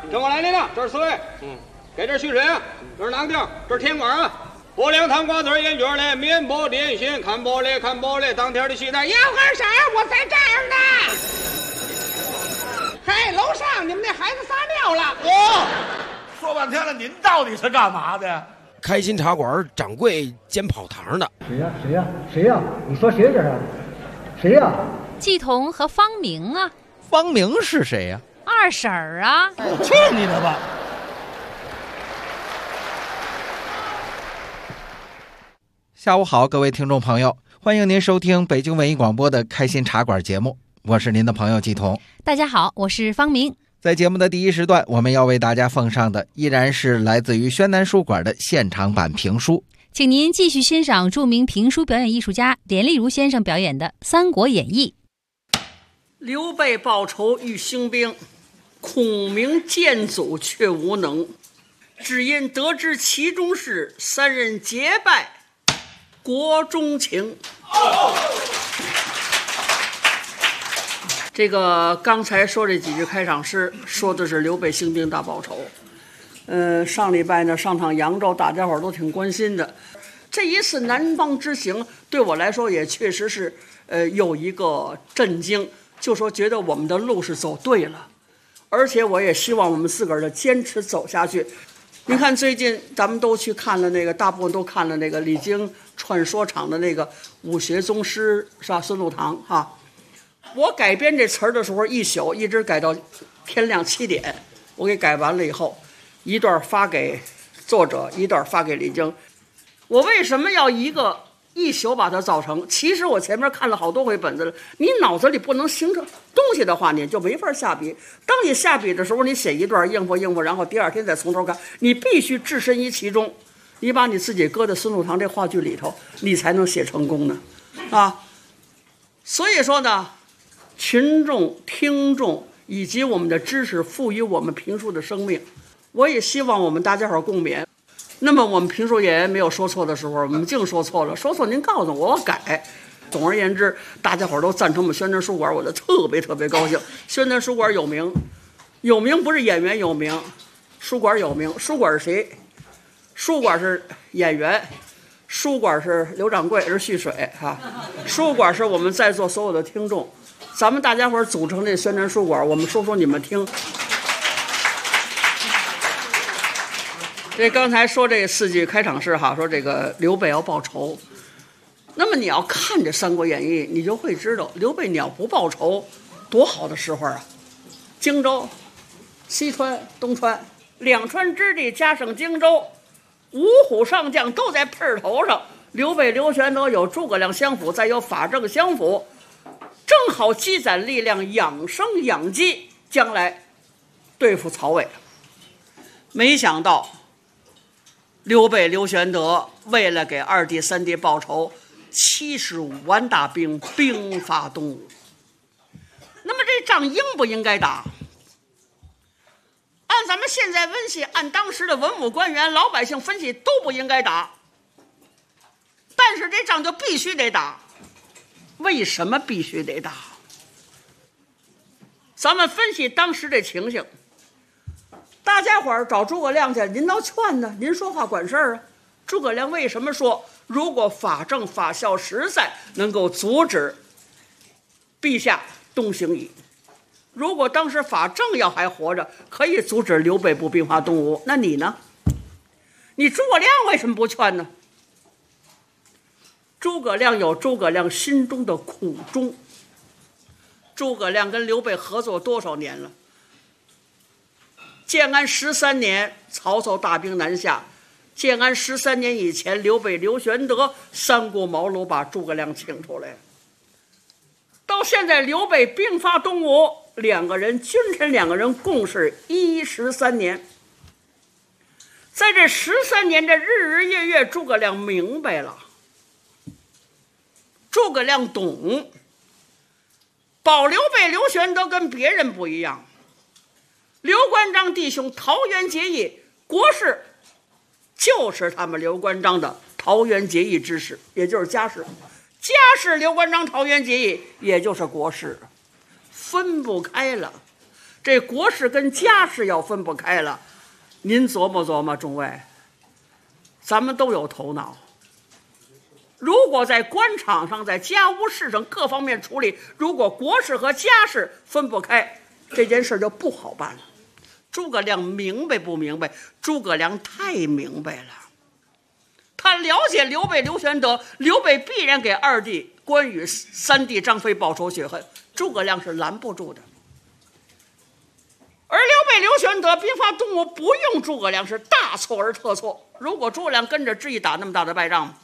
正过来您了，这是4位。给这蓄水啊，这是哪个地儿？这是天馆啊。薄凉汤瓜子烟卷嘞，面包点心，看玻璃看玻璃，当天的西单。要喝啥？我在这儿呢。嘿，楼上你们那孩子撒尿了。 说半天了，您到底是干嘛的呀？ 开心茶馆掌柜兼跑堂的。 谁呀？你说谁这是？谁呀？ 季彤和方明啊。 方明是谁呀？ 二婶儿啊。 去你的吧！ 下午好，各位听众朋友，欢迎您收听北京文艺广播的开心茶馆节目，我是您的朋友季彤。 大家好，我是方明。 在节目的第一时段，我们要为大家奉上的依然是来自于宣南书馆的现场版评书， 请您继续欣赏著名评书表演艺术家连丽如先生表演的《三国演义》。 刘备报仇欲兴兵，孔明见阻却无能，只因得知其中事，三人结拜国中情。这个刚才说这几句开场诗，说的是刘备兴兵大报仇。上礼拜呢上趟扬州，大家伙都挺关心的。这一次南方之行，对我来说也确实是有一个震惊，就说觉得我们的路是走对了，而且我也希望我们自个儿的坚持走下去。你看最近咱们都去看了那个，大部分都看了那个李菁串说场的那个武学宗师，是吧？孙禄堂哈。我改编这词儿的时候一宿，一直改到天亮7点。我给改完了以后，一段发给作者，一段发给李菁。我为什么要一宿把它造成？其实我前面看了好多回本子了，你脑子里不能形成东西的话，你就没法下笔。当你下笔的时候，你写一段应付，然后第二天再从头看，你必须置身于其中，你把你自己搁在孙禄堂这话剧里头，你才能写成功呢，啊！所以说呢，群众、听众以及我们的知识赋予我们评书的生命，我也希望我们大家伙共勉。那么我们评书演员没有说错的时候，我们净说错了，说错您告诉我，我改。总而言之，大家伙都赞成我们宣南书馆，我就特别高兴。宣南书馆有名，有名不是演员有名，书馆有名。书馆是谁？书馆是演员，书馆是刘掌柜，是蓄水哈。书馆是我们在座所有的听众，咱们大家伙组成这宣南书馆，我们说说你们听。这刚才说这4句开场诗哈，说这个刘备要报仇。那么你要看这《三国演义》，你就会知道，刘备你要不报仇，多好的时候啊！荆州、西川、东川2川之地，加上荆州，5虎上将都在盆头上。刘备、刘玄德有诸葛亮相辅，再有法正相辅，正好积攒力量，养生养肌，将来对付曹魏。没想到刘备、刘玄德为了给2弟、3弟报仇，75万大兵兵发东吴。那么这仗应不应该打？按咱们现在分析，按当时的文武官员、老百姓分析，都不应该打。但是这仗就必须得打。为什么必须得打？咱们分析当时这情形。大家伙儿找诸葛亮去，您倒劝呢，您说话管事儿啊。诸葛亮为什么说，如果法正法孝实在，能够阻止陛下东行矣？如果当时法正要还活着，可以阻止刘备不兵发东吴，那你呢？你诸葛亮为什么不劝呢？诸葛亮有诸葛亮心中的苦衷。诸葛亮跟刘备合作多少年了？建安13年，曹操大兵南下。建安13年以前，刘备、刘玄德3顾茅庐把诸葛亮请出来。到现在，刘备兵发东吴，君臣两个人共事13年。在这13年，这日日月月，诸葛亮明白了，诸葛亮懂，保刘备、刘玄德跟别人不一样。刘关张弟兄桃园结义，国事就是他们刘关张的桃园结义之事，也就是家事。家事刘关张桃园结义，也就是国事，分不开了。 这国事跟家事要分不开了。您琢磨琢磨，众位，咱们都有头脑。如果在官场上，在家务事上各方面处理，如果国事和家事分不开，这件事就不好办了。诸葛亮明白不明白？诸葛亮太明白了，他了解刘备、刘玄德，刘备必然给二弟关羽、三弟张飞报仇雪恨，诸葛亮是拦不住的。而刘备、刘玄德兵发东吴，不用诸葛亮是大错而特错。如果诸葛亮跟着智义打那么大的败仗，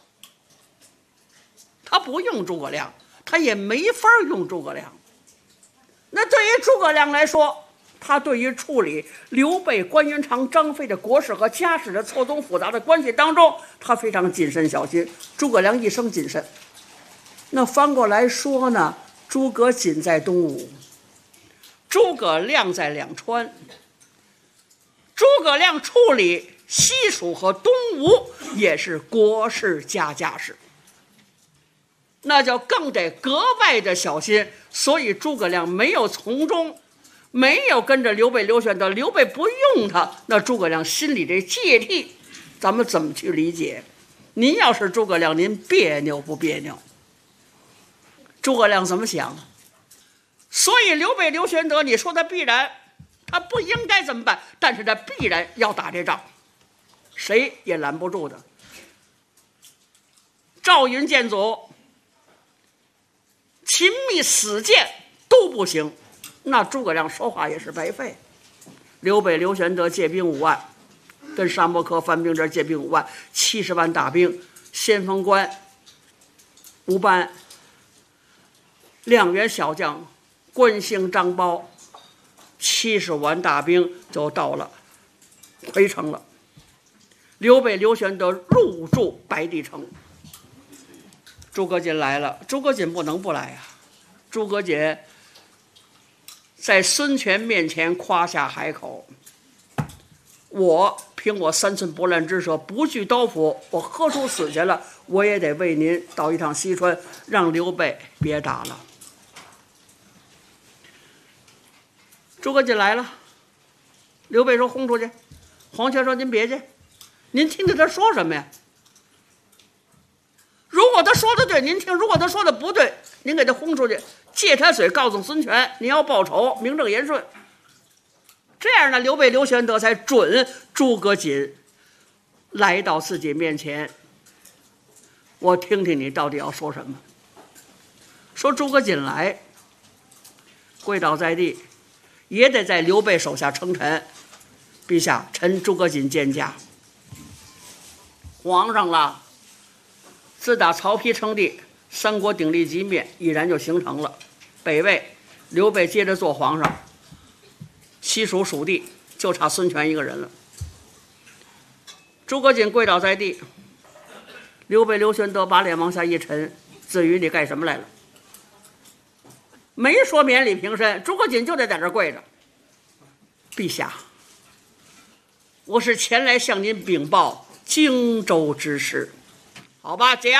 他不用诸葛亮，他也没法用诸葛亮。那对于诸葛亮来说，他对于处理刘备、关云长、张飞的国事和家事的错综复杂的关系当中，他非常谨慎小心。诸葛亮一生谨慎。那翻过来说呢，诸葛瑾在东吴，诸葛亮在两川。诸葛亮处理西蜀和东吴也是国事家事，那就更得格外的小心。所以诸葛亮没有从中，没有跟着刘备、刘玄德，刘备不用他，那诸葛亮心里这芥蒂，咱们怎么去理解？您要是诸葛亮，您别扭不别扭？诸葛亮怎么想？所以刘备、刘玄德，你说他必然，他不应该怎么办？但是他必然要打这仗，谁也拦不住的。赵云建祖秦密死谏都不行，那诸葛亮说话也是白费。刘备、刘玄德借兵5万，跟沙漠柯、樊冰这借兵5万，70万大兵，先锋官吴班、亮原小将关兴、张苞，70万大兵就到了回城了。刘备、刘玄德入驻白帝城。诸葛瑾来了，诸葛瑾不能不来呀。诸葛瑾在孙权面前夸下海口，我凭我3寸不烂之舌，不惧刀斧，我喝出死去了，我也得为您到一趟西川，让刘备别打了。诸葛瑾来了，刘备说轰出去，黄权说您别去，您听听他说什么呀？如果他说的对，您听；如果他说的不对，您给他轰出去，借他水告诉孙权，您要报仇，名正言顺。这样呢，刘备、刘玄德才准诸葛瑾来到自己面前。我听听你到底要说什么。说诸葛瑾来，跪倒在地，也得在刘备手下称臣。陛下，臣诸葛瑾见驾。皇上了。自打曹丕称帝，三国鼎立局面已然就形成了。北魏刘备接着做皇上，西蜀蜀地就差孙权一个人了。诸葛瑾跪倒在地，刘备、刘玄德把脸往下一沉：“子瑜，你干什么来了？”没说免礼平身，诸葛瑾就得在这跪着。陛下，我是前来向您禀报荆州之事。好吧，讲。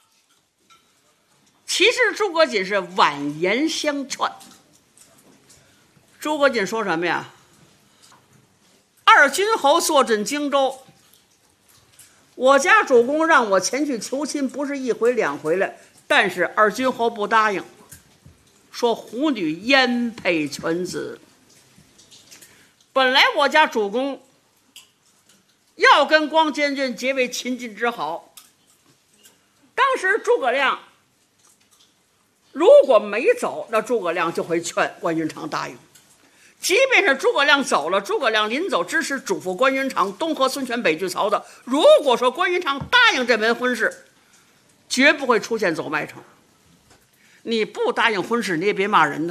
其实诸葛瑾是婉言相劝。诸葛瑾说什么呀？二军侯坐镇荆州，我家主公让我前去求亲，不是1回2回了，但是二军侯不答应，说虎女焉配犬子。本来我家主公要跟光监军结为秦晋之好。当时诸葛亮如果没走，那诸葛亮就会劝关云长答应。即便是诸葛亮走了，诸葛亮临走之时嘱咐关云长东和孙权，北拒曹操。如果说关云长答应这门婚事，绝不会出现走麦城。你不答应婚事，你也别骂人呢。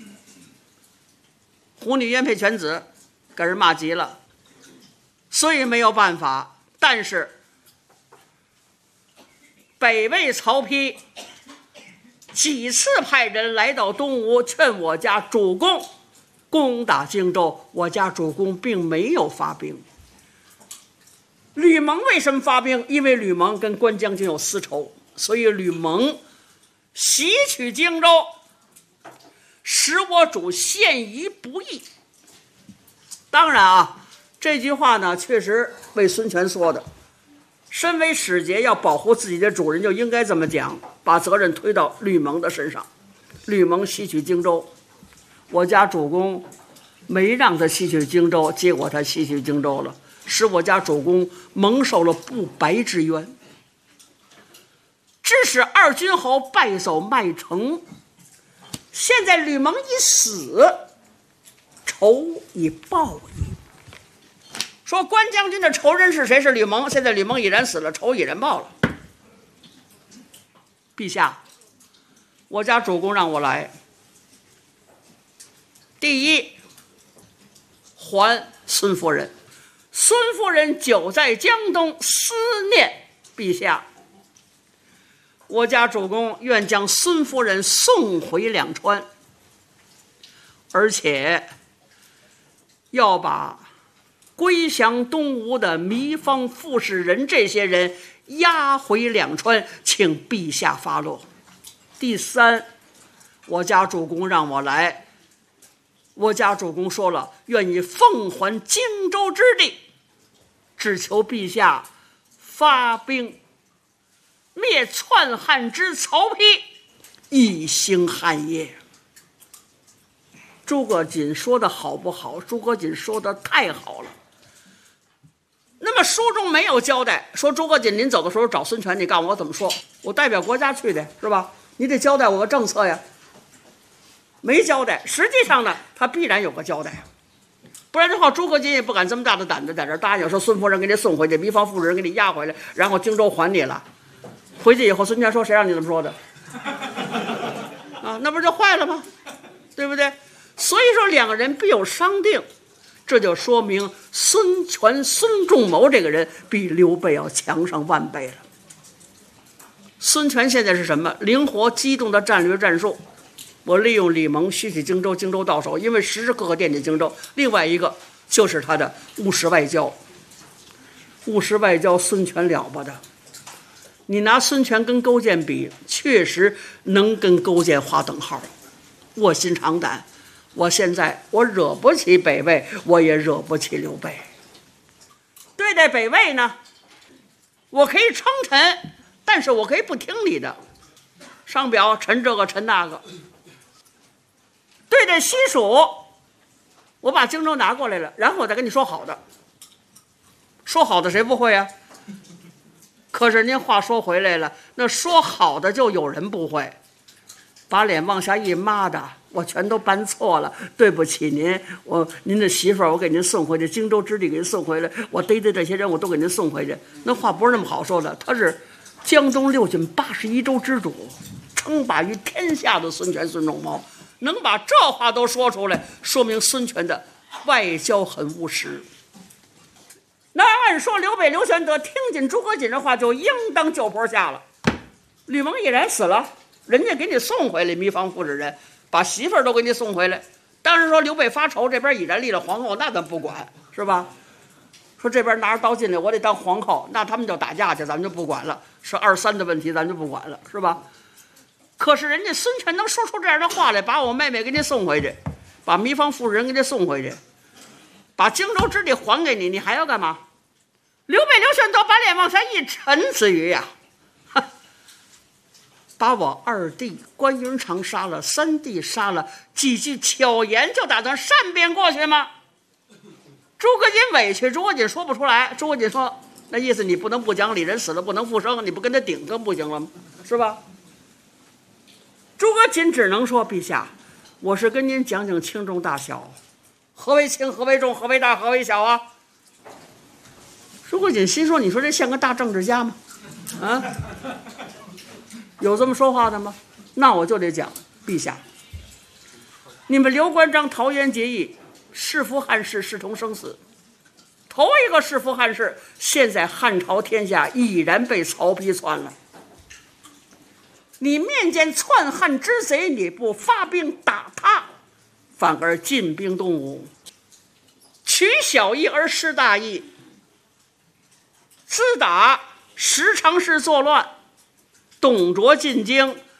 虎女焉配犬子，给人骂急了，所以没有办法。但是北魏曹丕几次派人来到东吴，劝我家主公攻打荆州，我家主公并没有发兵。吕蒙为什么发兵？因为吕蒙跟关将军有私仇，所以吕蒙袭取荆州， 使我主陷于不义。当然啊，这句话呢确实为孙权说的，身为使节要保护自己的主人就应该这么讲，把责任推到吕蒙的身上。吕蒙西取荆州，我家主公没让他西取荆州，结果他西取荆州了，使我家主公蒙受了不白之冤，致使二军侯败走麦城。现在吕蒙一死，仇已报矣。说关将军的仇人是谁？是吕蒙。现在吕蒙已然死了，仇已然报了。陛下，我家主公让我来，第一，还孙夫人。孙夫人久在江东，思念陛下，我家主公愿将孙夫人送回两川，而且要把归降东吴的糜芳、傅士仁这些人押回两川，请陛下发落。第三，我家主公让我来，我家主公说了，愿以奉还荆州之地，只求陛下发兵灭篡汉之曹丕，以兴汉业。诸葛瑾说的好不好？诸葛瑾说的太好了。那么书中没有交代，说诸葛瑾临走的时候找孙权，你告诉我怎么说？我代表国家去的，是吧？你得交代我个政策呀。没交代，实际上呢，他必然有个交代，不然的话，诸葛瑾也不敢这么大的胆子在这答应说孙夫人给你送回去，糜芳、傅士仁给你押回来，然后荆州还你了。回去以后，孙权说：“谁让你这么说的？”啊，那不就坏了吗？对不对？所以说，两个人必有商定，这就说明孙权、孙仲谋这个人比刘备要强上万倍了。孙权现在是什么？灵活机动的战略战术。我利用李蒙西取荆州，荆州到手，因为时时刻刻惦记荆州。另外一个就是他的务实外交，务实外交孙权了不得。你拿孙权跟勾践比，确实能跟勾践划等号，卧薪尝胆。我现在我惹不起北魏，我也惹不起刘备。对待北魏呢，我可以称臣，但是我可以不听你的，上表陈这个陈那个。对待西蜀，我把荆州拿过来了，然后我再跟你说好的。说好的谁不会啊？可是您话说回来了，那说好的就有人不会，把脸往下一抹的，我全都搬错了，对不起您，您的媳妇儿我给您送回去，荆州之地给您送回来，我逮这些人我都给您送回去。那话不是那么好说的，他是江东六郡81州之主，称霸于天下的孙权、孙仲谋，能把这话都说出来，说明孙权的外交很务实。那按说刘备、刘玄德听见诸葛瑾的话，就应当就坡下了。吕蒙已然死了，人家给你送回来，糜芳、傅士仁把媳妇儿都给你送回来。当然说刘备发愁，这边已然立了皇后，那咱不管，是吧？说这边拿着刀进来，我得当皇后，那他们就打架去，咱们就不管了。是2、3的问题，咱就不管了，是吧？可是人家孙权能说出这样的话来，把我妹妹给你送回去，把糜芳、傅士仁给你送回去，把荆州之地还给你，你还要干嘛？刘备、刘玄德把脸往下一沉，子瑜呀，把我2弟关云长杀了，3弟杀了，几句巧言就打算善变过去吗？诸葛瑾委屈，诸葛瑾说不出来。诸葛瑾说：“那意思你不能不讲理，人死了不能复生，你不跟他顶更不行了吗？是吧？”诸葛瑾只能说：“陛下，我是跟您讲讲轻重大小，何为轻，何为重，何为大，何为小啊？”诸葛瑾心说：“你说这像个大政治家吗？啊，有这么说话的吗？那我就得讲，陛下，你们刘关张桃园结义，弑父汉室，视同生死。头一个弑父汉室，现在汉朝天下已然被曹丕篡了。你面见篡汉之贼，你不发兵打他，反而进兵东吴，取小义而失大义。自打十常侍作乱，董卓进京，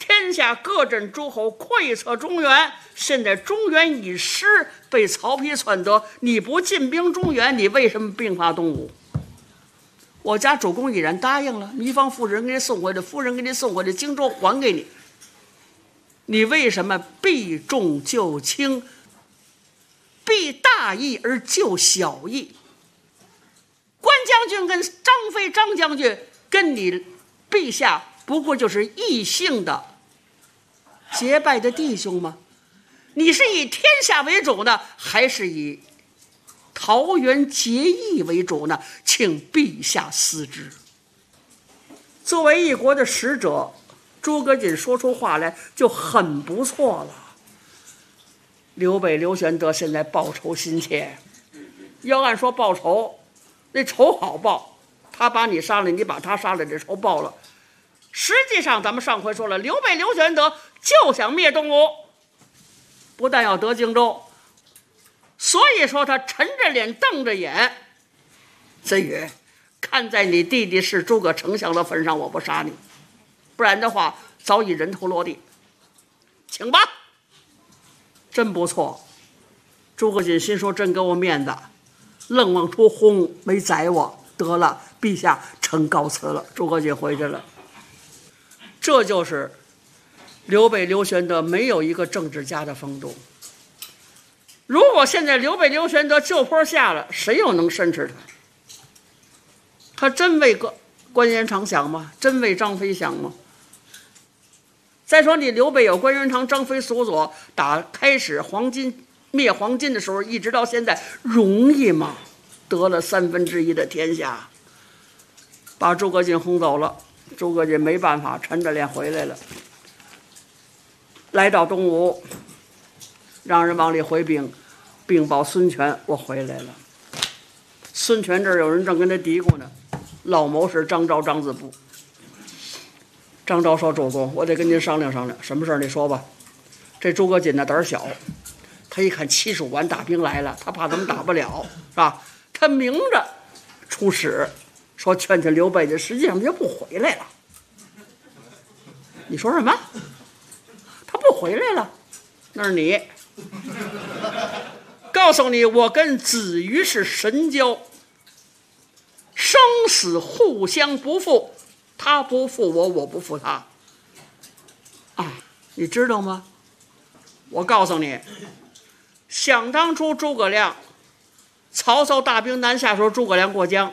天下各镇诸侯窥测中原，现在中原已失，被曹丕篡得，你不进兵中原，你为什么兵伐东吴？我家主公已然答应了，糜芳夫人给你送回来，夫人给你送回来，荆州还给你，你为什么避重就轻，避大义而就小义？关将军跟张飞张将军跟你陛下不过就是异姓的结拜的弟兄吗？你是以天下为主呢，还是以桃园结义为主呢？请陛下思之。作为一国的使者，诸葛瑾说出话来就很不错了。刘备刘玄德现在报仇心切，要按说报仇，那仇好报，他把你杀了，你把他杀了，这仇报了。实际上咱们上回说了，刘备刘玄德就想灭东吴，不但要得荆州，所以说他沉着脸瞪着眼，子羽，看在你弟弟是诸葛丞相的份上，我不杀你，不然的话早已人头落地，请吧。真不错。诸葛瑾心说真给我面子，愣往出轰，没宰我，得了，陛下呈告辞了。诸葛瑾回去了。这就是刘备刘玄德没有一个政治家的风度。如果现在刘备刘玄德就坡下了，谁又能申斥他？他真为关元长想吗？真为张飞想吗？再说你刘备有关元长、张飞辅佐，打开始灭黄巾的时候，一直到现在，容易吗？得了1/3的天下，把诸葛瑾轰走了。诸葛瑾没办法，沉着脸回来了。来到东吴，让人往里回禀，禀报孙权，我回来了。孙权这儿有人正跟他嘀咕呢，老谋士张昭、张子布。张昭说：“主公，我得跟您商量商量，什么事儿你说吧。”这诸葛瑾呢胆儿小，他一看75万大兵来了，他怕咱们打不了，是吧？他明着出使，说劝劝刘备的，实际上他就不回来了。你说什么？他不回来了？那是你。告诉你，我跟子瑜是神交，生死互相不负，他不负我，我不负他。啊，你知道吗？我告诉你，想当初诸葛亮，曹操大兵南下时候，诸葛亮过江，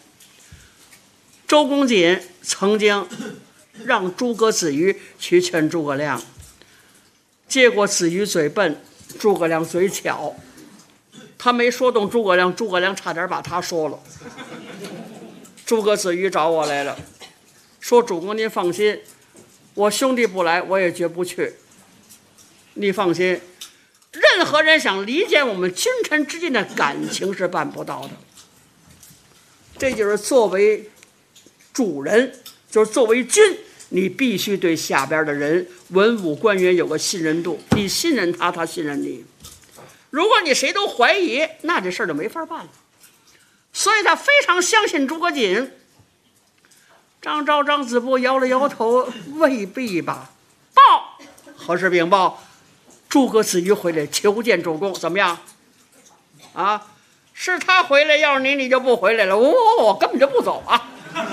周公瑾曾经让诸葛子瑜去劝诸葛亮，结果子瑜嘴笨，诸葛亮嘴巧，他没说动诸葛亮，诸葛亮差点把他说了。诸葛子瑜找我来了，说：“主公您放心，我兄弟不来，我也绝不去。你放心，任何人想离间我们君臣之间的感情是办不到的。这就是作为主人，就是作为君，你必须对下边的人文武官员有个信任度，你信任他，他信任你。如果你谁都怀疑，那这事儿就没法办了。所以他非常相信诸葛瑾。张昭、张子布摇了摇头，未必吧。报，何时禀报？诸葛子瑜回来求见主公，怎么样？啊，是他回来，要是你就不回来了。我根本就不走啊。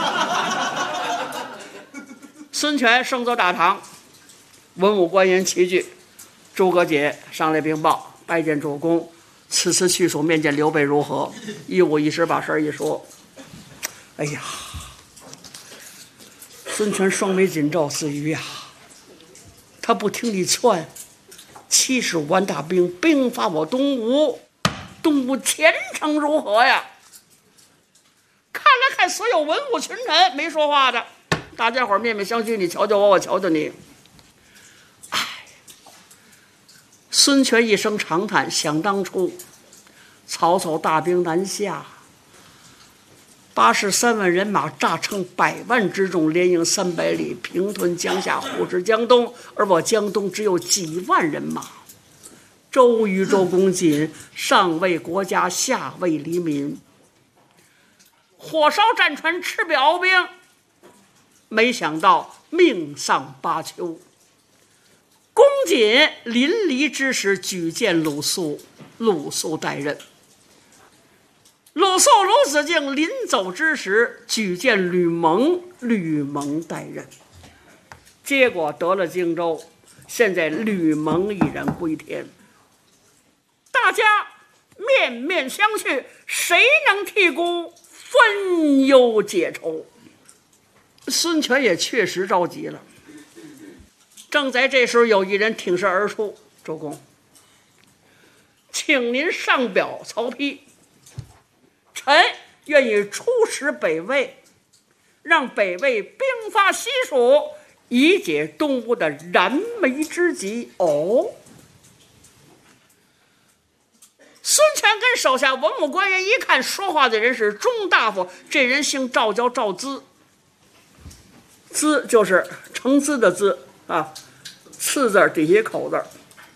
孙权升走大堂，文武官员齐聚，诸葛瑾上来禀报，拜见主公，此次去所面见刘备如何？一五一十把事儿一说。哎呀，孙权双眉紧皱，子瑜呀，他不听你劝，75万大兵兵发我东吴，东吴前程如何呀？看了看所有文武群臣，没说话的，大家伙面面相觑，你瞧瞧我，我瞧瞧你。哎，孙权一声长叹，想当初曹操大兵南下，83万人马炸成100万之众，连营300里，平屯江夏，护持江东，而我江东只有几万人马。周瑜、周公瑾上为国家，下为黎民，火烧战船，赤壁鏖兵，没想到命丧巴丘。 瑾临离之时举荐鲁肃，鲁肃代任。鲁肃鲁子敬临走之时举荐吕蒙，吕蒙代任。结果得了荆州，现在吕蒙已然归天，大家面面相觑，谁能替孤分忧解愁？孙权也确实着急了。正在这时候，有一人挺身而出：“周公，请您上表曹丕，臣愿意出使北魏，让北魏兵发西蜀，以解东吴的燃眉之急。”哦，孙权跟手下文武官员一看，说话的人是钟大夫，这人姓赵，叫赵咨，咨就是成咨的咨啊，次字底下口字。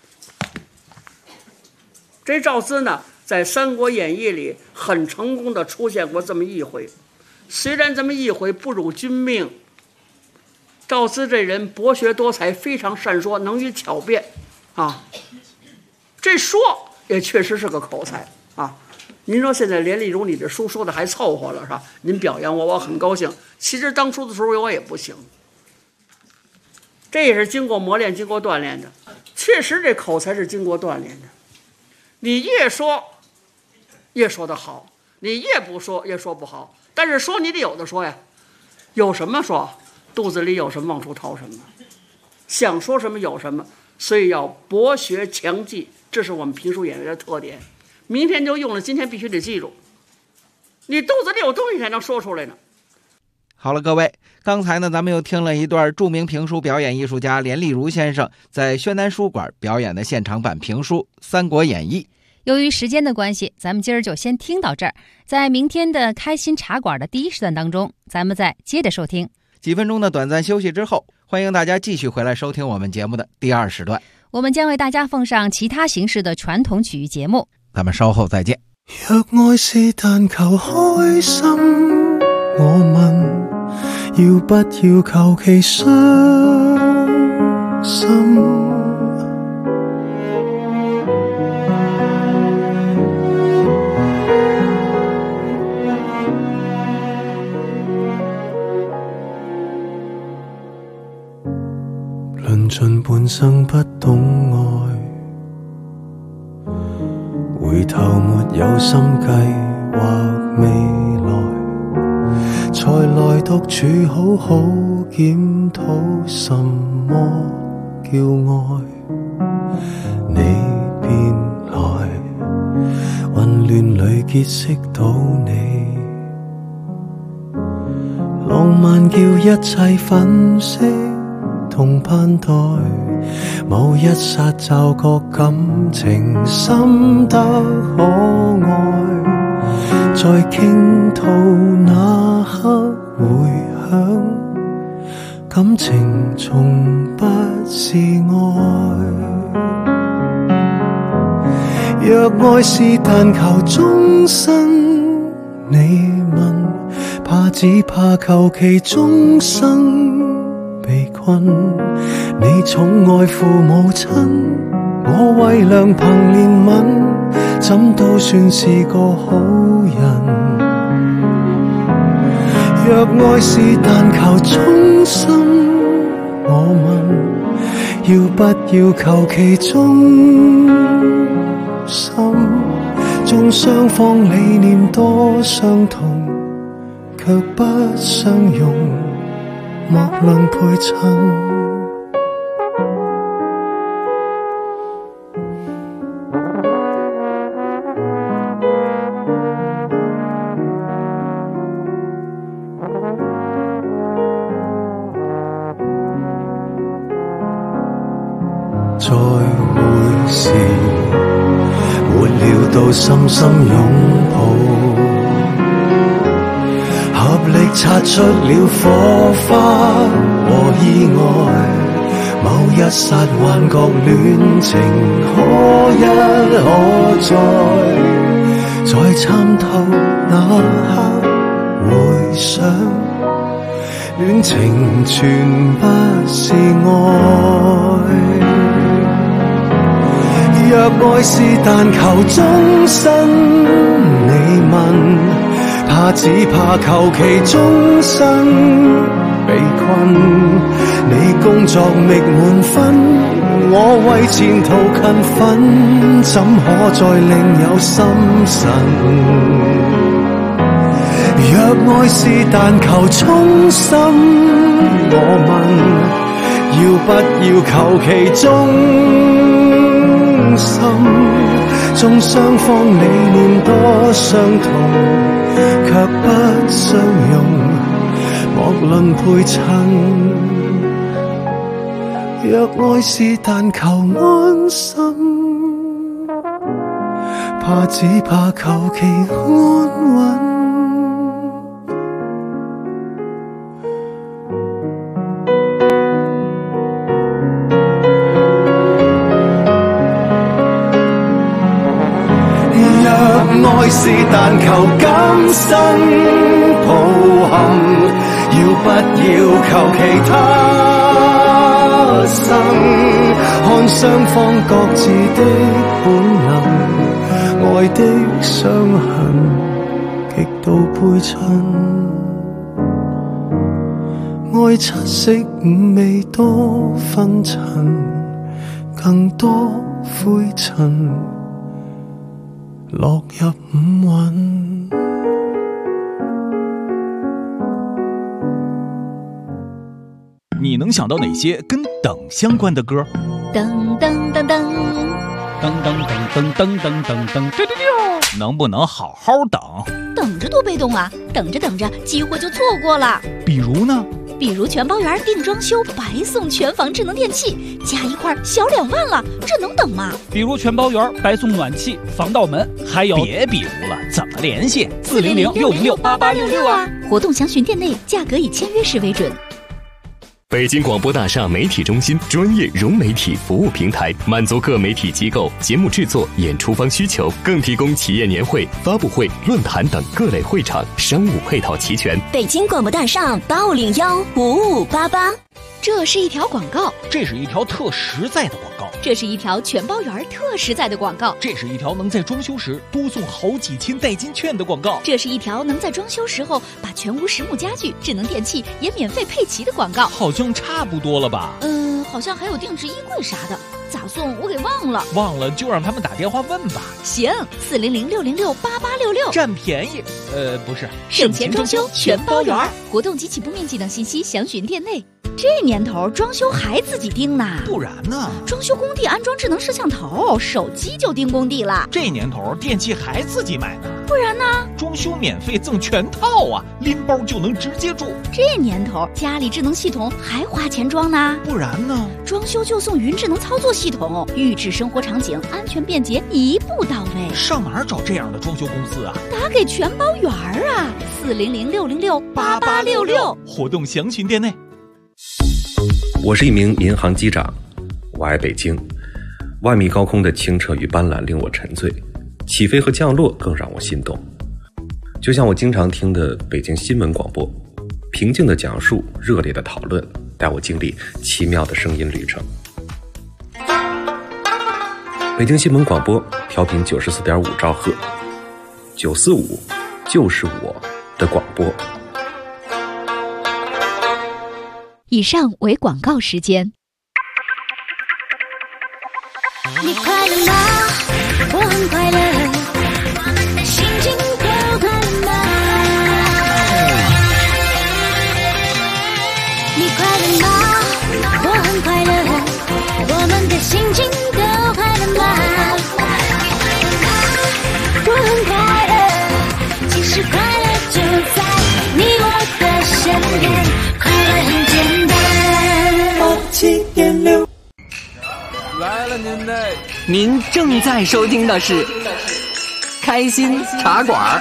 这赵咨呢，在《三国演义》里很成功的出现过这么一回，虽然这么一回不辱君命。赵咨这人博学多才，非常善说，能于巧辩啊。这说也确实是个口才啊。您说现在连丽如你这书说的还凑合了是吧？您表扬我，我很高兴。其实当初的时候我也不行，这也是经过磨练、经过锻炼的。确实这口才是经过锻炼的。你越说越说得好，你越不说越说不好。但是说你得有的说呀，有什么说，肚子里有什么往出掏什么，想说什么有什么。所以要博学强记，这是我们评书演员的特点。明天就用了，今天必须得记住。你肚子里有东西才能说出来呢。 好了，各位，刚才呢，咱们又听了一段著名评书表演艺术家连丽如先生在宣南书馆表演的现场版评书《三国演义》。 由于时间的关系，咱们今儿就先听到这儿。在明天的开心茶馆的第一时段当中，咱们再接着收听。 几分钟的短暂休息之后，欢迎大家继续回来收听我们节目的第二时段。 我们将为大家奉上其他形式的传统曲艺节目。 咱们稍后再见。 若愛是但求開心，我問要不要求其傷心？論盡半生不懂愛，回頭沒有心計劃未來，才來獨處好好檢討什麼叫愛。你便來，混亂裏結識到你，浪漫叫一切粉飾同盼待，某一剎驟覺感情深得可愛，在傾吐那刻回響，感情從不是愛。若愛是但求終身，你問怕只怕求其終生被困。你寵愛父母親，我為良朋憐憫，怎都算是個好人。若愛是但求衷心，我問要不要求其忠心？縱雙方理念多相同，卻不相容，莫論配襯。再會時，沒料到深深擁抱，合力擦出了火花和意外。某一剎幻覺戀情可一可再，在參透那刻回想，戀情全不是愛。 若愛是但求終身，你問，怕只怕求其終生被困。你工作覓滿分，我為前途勤奮，怎可再另有心神？若愛是但求衷心，我問，要不要求其忠心？縱雙方理念多相同，卻不相容，莫論配襯。若愛是但求安心，只怕求其安穩。愛是但求今生抱憾，要不要求其他生？看雙方各自的本能，愛的傷痕極度配襯。愛七色五味多紛陳，更多灰塵落入五蘊。 你能想到哪些跟等相关的歌？ 噔噔噔噔噔噔噔噔噔噔噔噔，能不能好好等？ 等着多被动啊！等着等着，机会就错过了。 比如呢？ 比如全包圆定装修，白送全房智能电器，加一块小2万了，这能等吗？ 比如全包圆白送暖气、防盗门，还有别比如了，怎么联系 ？400-606-8866啊！活动详询店内，价格以签约时为准。 北京广播大厦媒体中心专业融媒体服务平台，满足各媒体机构节目制作、演出方需求，更提供企业年会、发布会、论坛等各类会场，商务配套齐全。 北京广播大厦8501-5588。 这是一条广告， 这是一条特实在的广告， 这是一条全包圆特实在的广告， 这是一条能在装修时多送好几千代金券的广告， 这是一条能在装修时候把全屋实木家具、智能电器也免费配齐的广告。 好像差不多了吧？ 好像还有定制衣柜啥的，咋送我给忘了。 忘了就让他们打电话问吧。 行，400-606-8866， 占便宜。不是， 省钱装修全包圆，活动及起步面积等信息详询店内。这年头装修还自己盯呢？ 不然呢？ 装修工地安装智能摄像头，手机就盯工地了。 这年头电器还自己买呢？ 不然呢？ 装修免费赠全套啊，拎包就能直接住。 这年头家里智能系统还花钱装呢？ 不然呢？ 装修就送云智能操作系统，预制生活场景，安全便捷，一步到位。 上哪儿找这样的装修公司啊？ 打给全包圆啊，400-606-8866， 活动详询店内。 我是一名民航机长，我爱北京。万米高空的清澈与斑斓令我沉醉，起飞和降落更让我心动。就像我经常听的北京新闻广播，平静的讲述，热烈的讨论，带我经历奇妙的声音旅程。北京新闻广播调频94.5兆赫，945就是我的广播。 以上为广告时间。 你快乐吗？我很快乐，我们的心情都快乐吗？你快乐吗？我很快乐，我们的心情都快乐吗？我很快乐，其实快乐就在你我的身边，快乐很简单。7.6 来了您正在收听的是开心茶馆。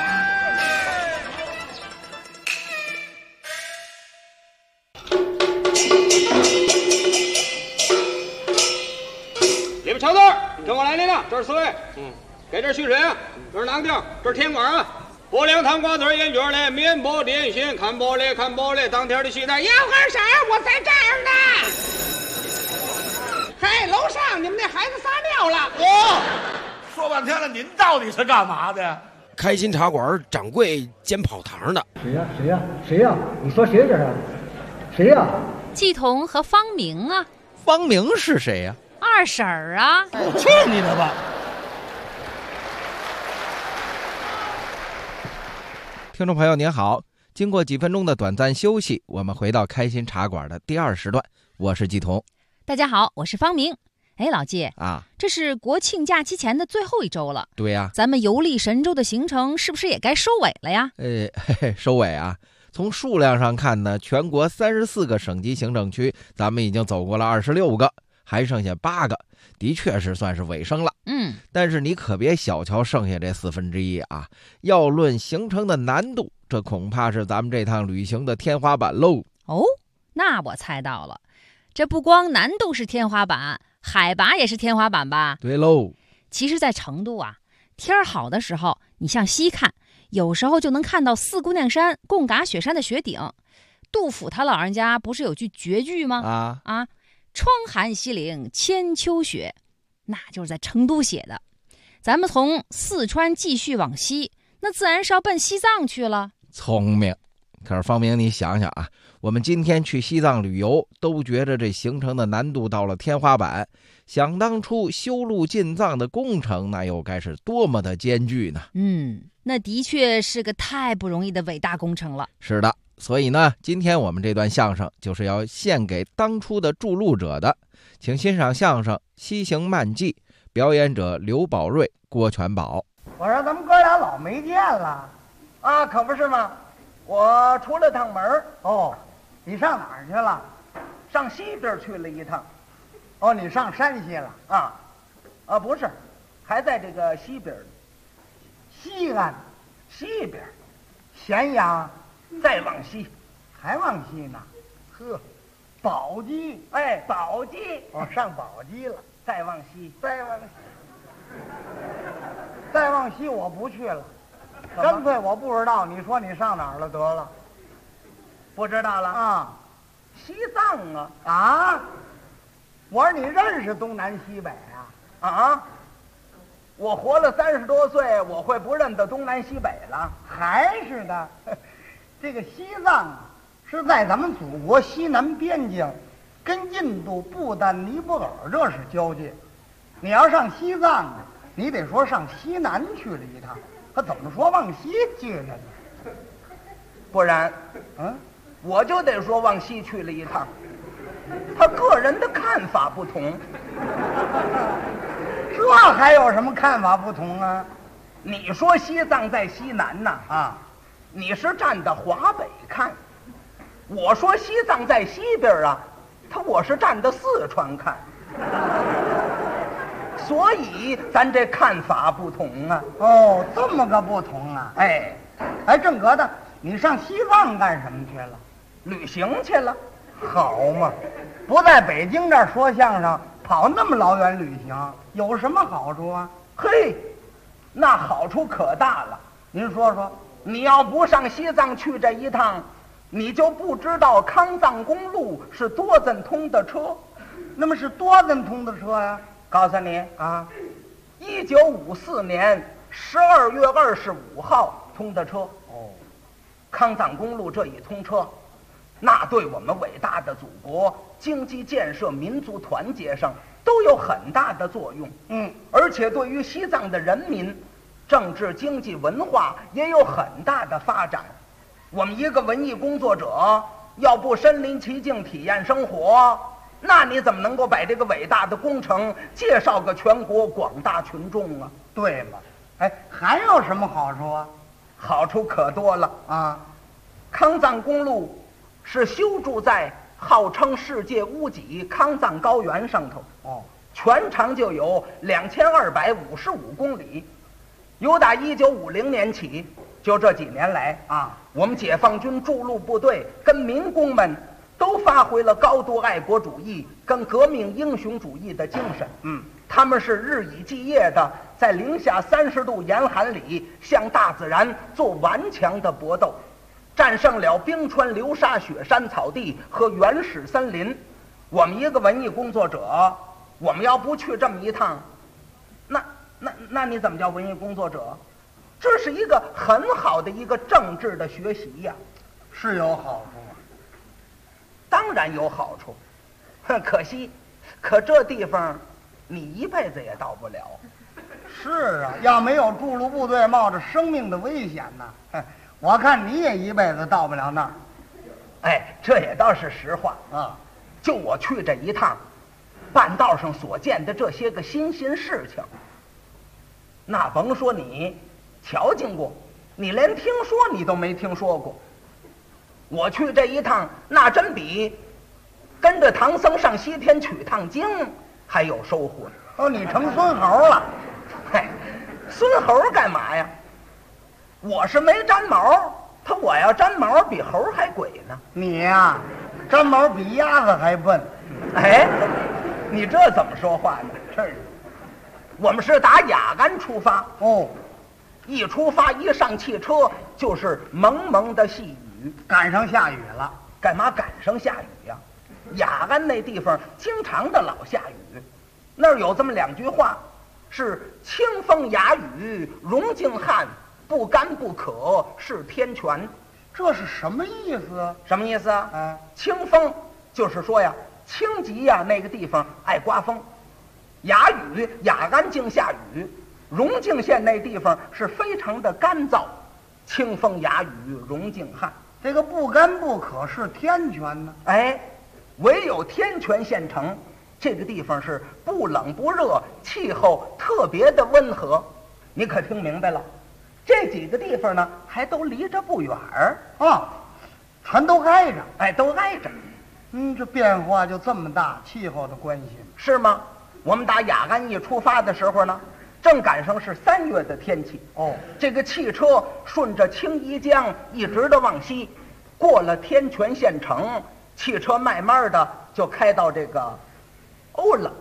里边瞧字，跟我来领了，这是4位。给这续水啊，这是哪个地儿？这是甜馆啊。拨凉糖瓜子烟卷嘞，面包点心，看玻璃看玻璃，当天的西单，要喝啥我在这儿呢。嘿，楼上你们那孩子撒尿了，我半天了，您到底是干嘛的呀？ 开心茶馆掌柜兼跑堂的。 谁呀？谁呀？谁呀？你说谁这是？谁呀？ 季彤和方明啊。 方明是谁呀？ 二婶儿啊。 去你的吧！ 听众朋友您好，经过几分钟的短暂休息，我们回到开心茶馆的第2时段，我是季彤。 大家好，我是方明。哎，老季啊， 这是国庆假期前的最后一周了。 对呀， 咱们游历神州的行程是不是也该收尾了呀？ 收尾啊！从数量上看呢，全国34个省级行政区，咱们已经走过了26个，还剩下8个，的确是算是尾声了。但是你可别小瞧剩下这1/4啊！要论行程的难度，这恐怕是咱们这趟旅行的天花板喽。 哦，那我猜到了，这不光难度是天花板，海拔也是天花板吧？ 对喽。 其实在成都啊，天好的时候你向西看，有时候就能看到四姑娘山、贡嘎雪山的雪顶。杜甫他老人家不是有句绝句吗？窗含西岭千秋雪，那就是在成都写的。咱们从四川继续往西，那自然是要奔西藏去了。 聪明。可是方明，你想想啊，我们今天去西藏旅游，都觉着这行程的难度到了天花板。想当初修路进藏的工程，那又该是多么的艰巨呢？ 那的确是个太不容易的伟大工程了。 是的，所以呢，今天我们这段相声就是要献给当初的筑路者的。请欣赏相声《西行漫记》，表演者刘宝瑞、郭全宝。 我说咱们哥俩老没见了啊，可不是吗？我出了趟门。哦，你上哪儿去了？上西边去了一趟。哦，你上山西了啊？不是，还在这个西边，西安，西边，咸阳，再往西，还往西呢。呵，宝鸡，哎，宝鸡，哦，上宝鸡了，再往西，再往西，我不去了。干脆我不知道，你说你上哪儿了得了？不知道了啊？西藏啊？我说你认识东南西北啊？我活了30多岁，我会不认得东南西北了？还是的，这个西藏是在咱们祖国西南边境，跟印度、不丹、尼泊尔这是交界。你要上西藏，你得说上西南去了一趟。他怎么说往西去了呢？不然，我就得说往西去了一趟。他个人的看法不同，这还有什么看法不同啊？你说西藏在西南呐，你是站的华北看；我说西藏在西边啊，我是站的四川看。所以咱这看法不同啊。哦，这么个不同啊。哎，正格的，你上西藏干什么去了？旅行去了。好嘛，不在北京这儿说相声，跑那么老远旅行，有什么好处啊？嘿，那好处可大了。您说说，你要不上西藏去这一趟，你就不知道康藏公路是多怎通的车。那么是多怎通的车呀？告诉你啊，1954年12月25号通的车。哦，康藏公路这一通车，那对我们伟大的祖国经济建设、民族团结上都有很大的作用。而且对于西藏的人民，政治、经济、文化也有很大的发展。我们一个文艺工作者要不身临其境体验生活，那你怎么能够把这个伟大的工程介绍给全国广大群众啊？对了，哎，还有什么好处啊？好处可多了啊！康藏公路是修筑在号称世界屋脊康藏高原上头。哦，全长就有2255公里。由打1950年起，就这几年来啊，我们解放军筑路部队跟民工们都发挥了高度爱国主义跟革命英雄主义的精神。他们是日以继夜的在零下30度严寒里向大自然做顽强的搏斗，战胜了冰川、流沙、雪山、草地和原始森林。我们一个文艺工作者，我们要不去这么一趟， 那你怎么叫文艺工作者？这是一个很好的一个政治的学习呀。 是有好处啊。 当然有好处，可这地方你一辈子也到不了。 是啊，要没有筑路部队冒着生命的危险呢，我看你也一辈子到不了那儿。 哎，这也倒是实话啊。 就我去这一趟，半道上所见的这些个新事情，那甭说你瞧见过，你连听说你都没听说过。我去这一趟，那真比跟着唐僧上西天取趟经还有收获。 哦，你成孙猴了？ 嘿，孙猴干嘛呀？我是没粘毛，我要粘毛比猴还鬼呢。 你呀，粘毛比鸭子还笨。 哎，你这怎么说话呢？是，我们是打雅安出发。 哦， 一出发一上汽车就是蒙蒙的细雨， 赶上下雨了。 干嘛赶上下雨呀？雅安那地方经常的老下雨，那儿有这么两句话，是清风雅雨融净汉，不干不可是天泉。 这是什么意思？ 什么意思啊？清风就是说呀，清吉呀那个地方爱刮风，雅雨雅安净下雨，融净县那地方是非常的干燥，清风雅雨融净汉。 这个不干不可是天泉呢？ 哎，唯有天泉县城这个地方是不冷不热，气候特别的温和。你可听明白了？这几个地方呢，还都离着不远儿啊，全都挨着。 哎，都挨着。 这变化就这么大，气候的关系是吗？我们打雅安一出发的时候呢，正赶上是3月的天气。 哦， 这个汽车顺着青衣江一直的往西，过了天泉县城，汽车慢慢的就开到这个欧了。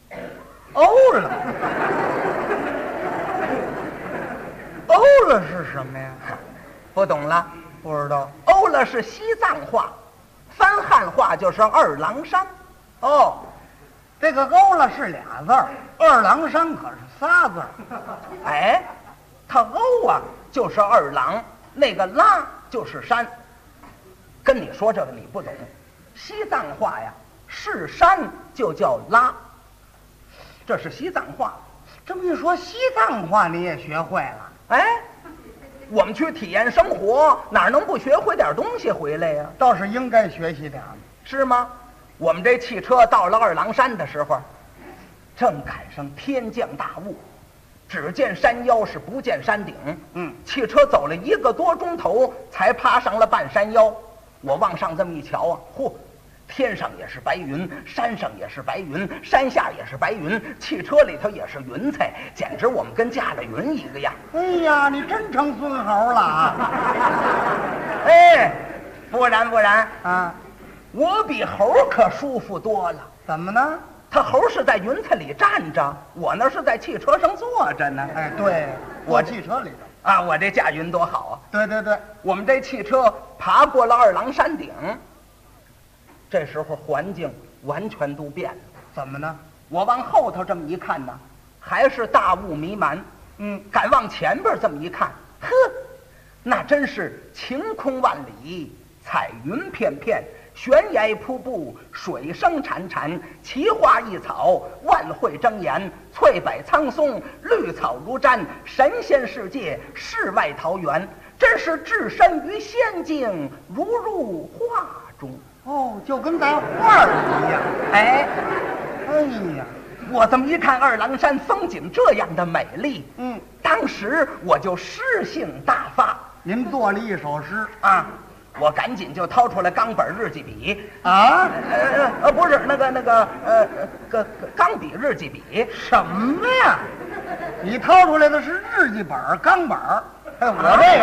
欧了是什么呀？ 不懂了？ 不知道。 欧了是西藏话，翻汉话就是二郎山。 哦，这个欧了是俩字儿，二郎山可是仨字儿。 哎，它欧啊就是二郎，那个拉就是山。跟你说这个你不懂，西藏话呀是山就叫拉，这是西藏话。 这么一说，西藏话你也学会了？ 哎，我们去体验生活，哪能不学会点东西回来呀？ 倒是应该学习点， 是吗？我们这汽车到了二郎山的时候，正赶上天降大雾，只见山腰是不见山顶。汽车走了1个多钟头才爬上了半山腰。我往上这么一瞧啊，嚯！天上也是白云，山上也是白云，山下也是白云，汽车里头也是云彩，简直我们跟驾了云一个样。 哎呀，你真成孙猴了啊！ 哎，不然啊， 我比猴可舒服多了。 怎么呢？ 他猴是在云彩里站着，我那是在汽车上坐着呢。 哎，对，我汽车里头啊，我这驾云多好啊！ 对对对， 我们这汽车爬过了二郎山顶。这时候环境完全都变了。 怎么呢？ 我往后头这么一看呢，还是大雾弥漫。敢往前边这么一看，呵，那真是晴空万里，彩云片片，悬崖瀑布，水声潺潺，奇花异草，万卉争妍，翠柏苍松，绿草如毡，神仙世界，世外桃源，真是置身于仙境，如入画中。 哦，就跟咱画儿一样。哎呀， 我这么一看二郎山风景这样的美丽，当时我就诗兴大发。 您做了一首诗啊？我赶紧就掏出来钢本日记笔啊， 不是那个钢笔日记笔。 什么呀？你掏出来的是日记本钢本？哎，我这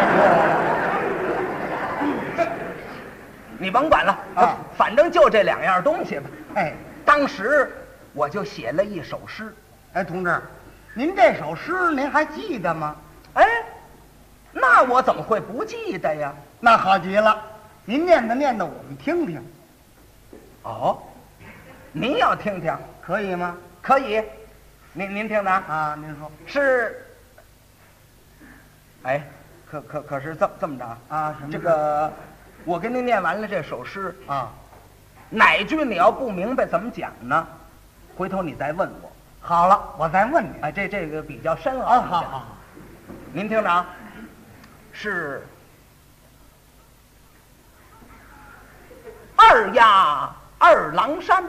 个你甭管了啊，反正就这2样东西吧。 哎， 当时我就写了一首诗。 哎，同志，您这首诗您还记得吗？ 哎，那我怎么会不记得呀？ 那好极了，您念叨念叨我们听听。 哦，您要听听可以吗？ 可以。 您听着啊，您说是。哎，可是这么着啊？什么？ 这个，我给您念完了这首诗啊， 哪句你要不明白怎么讲呢？回头你再问我。 好了，我再问你。 哎，这个比较深奥。 好。 您听着啊，是二压二郎山，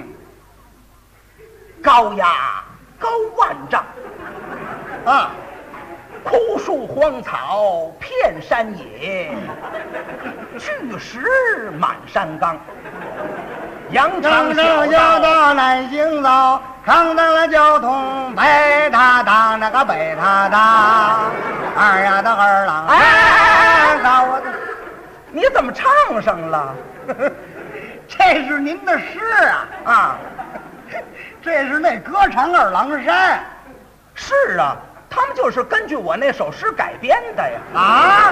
高压高万丈，啊，枯树荒草遍山野，巨石满山岗。羊肠小道难行走，扛当了交通北塔当那个北塔当，二呀的二郎。 哎，我你怎么唱上了？ 这是您的诗啊！ 啊， 这是那歌唱二郎山。 是啊，他们就是根据我那首诗改编的呀。 啊！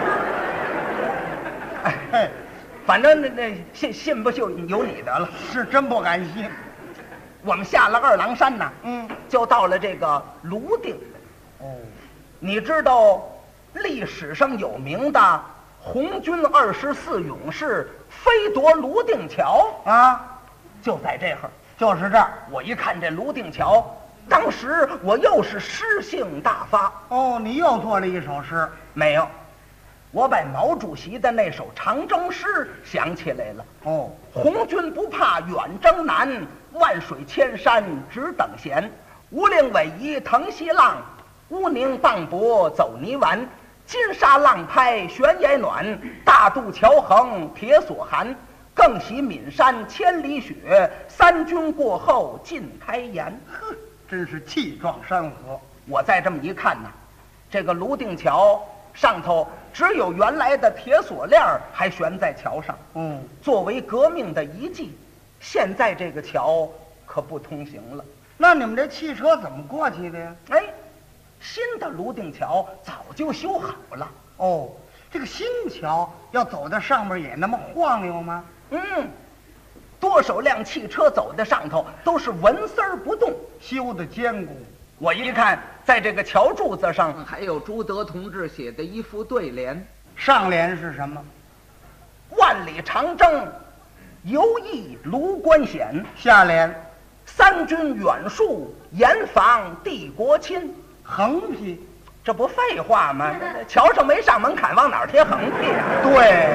哎。反正那信不就由你的了， 是真不敢信。 我们下了二郎山呢，就到了这个泸定。 哦， 你知道历史上有名的红军24勇士飞夺泸定桥啊， 就在这儿， 就是这儿。 我一看这泸定桥，当时我又是诗兴大发。 哦，你又做了一首诗？ 没有。我把毛主席的那首长征诗想起来了。 哦， 红军不怕远征难，万水千山只等闲。无令逶迤腾西浪，乌宁磅礴走泥丸。金沙浪拍悬崖暖，大渡桥横铁索寒。更喜岷山千里雪，三军过后尽开颜。 呵，真是气壮山河。 我再这么一看呢，这个泸定桥上头只有原来的铁锁链还悬在桥上，作为革命的遗迹。现在这个桥可不通行了。 那你们这汽车怎么过去的呀？ 哎，新的泸定桥早就修好了。 哦，这个新桥要走到上面也那么晃悠吗？ 多少辆汽车走在上头都是纹丝儿不动， 修的坚固。 我一看，在这个桥柱子上还有朱德同志写的一副对联， 上联是什么？ 万里长征，犹忆卢关险。 下联， 三军远戍，严防帝国侵。 横批， 这不废话吗？桥上没上门槛，往哪儿贴横批啊？ 对。